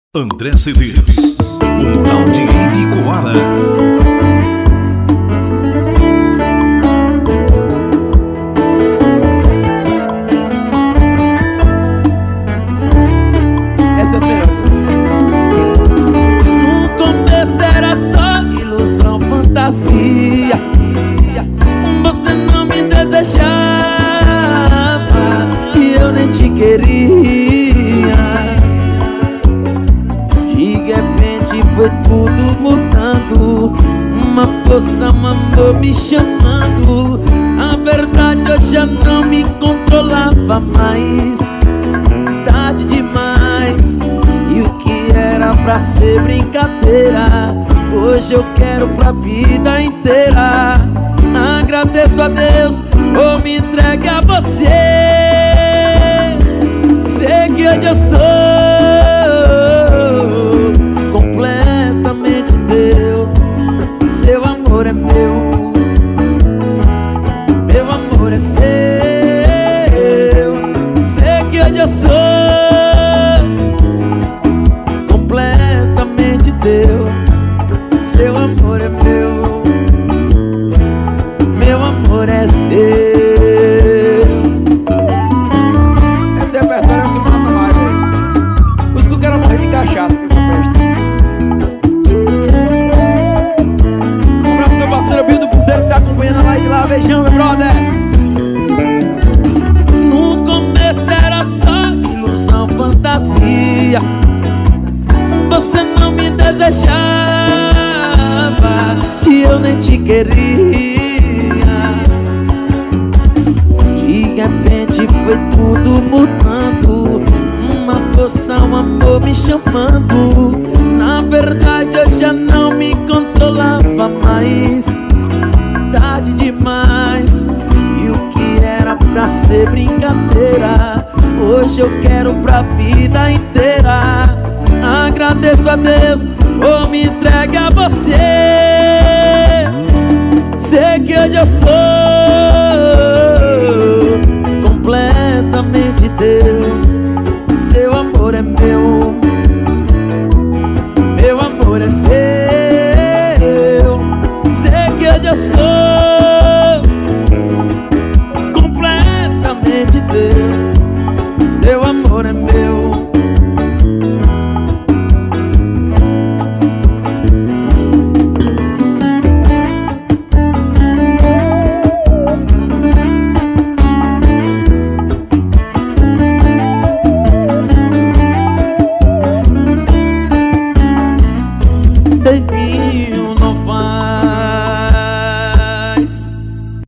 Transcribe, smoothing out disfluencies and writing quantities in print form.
André CDs, o tal de Ibicoara. Essa é certa. No começo era só ilusão, fantasia. Você não me desejava e eu nem te queria. De repente foi tudo mudando, uma força, um amor me chamando. A verdade eu já não me controlava mais, tarde demais. E o que era pra ser brincadeira, hoje eu quero pra vida inteira. Agradeço a Deus por me entregar a você. Sei que hoje eu sou completamente teu. Seu amor é meu, meu amor é seu. Sei que hoje eu sou completamente teu. Seu amor é meu, meu amor é seu. Esse repertório é o que mata mais, velho. Por isso que eu quero morrer de cachaça com essa festa. Um abraço meu parceiro Bill do Piseiro que tá acompanhando a live lá. Beijão, meu brother. No começo era só ilusão, fantasia. Você não me desejava e eu nem te queria. De repente foi tudo mudando, uma força, um amor me chamando. Na verdade eu já não me controlava mais, tarde demais. E o que era pra ser brincadeira, hoje eu quero pra vida inteira. Agradeço a Deus por me entregar a você. Sei que hoje eu sou completamente teu. Seu amor é meu, meu amor é seu. Sei que hoje eu sou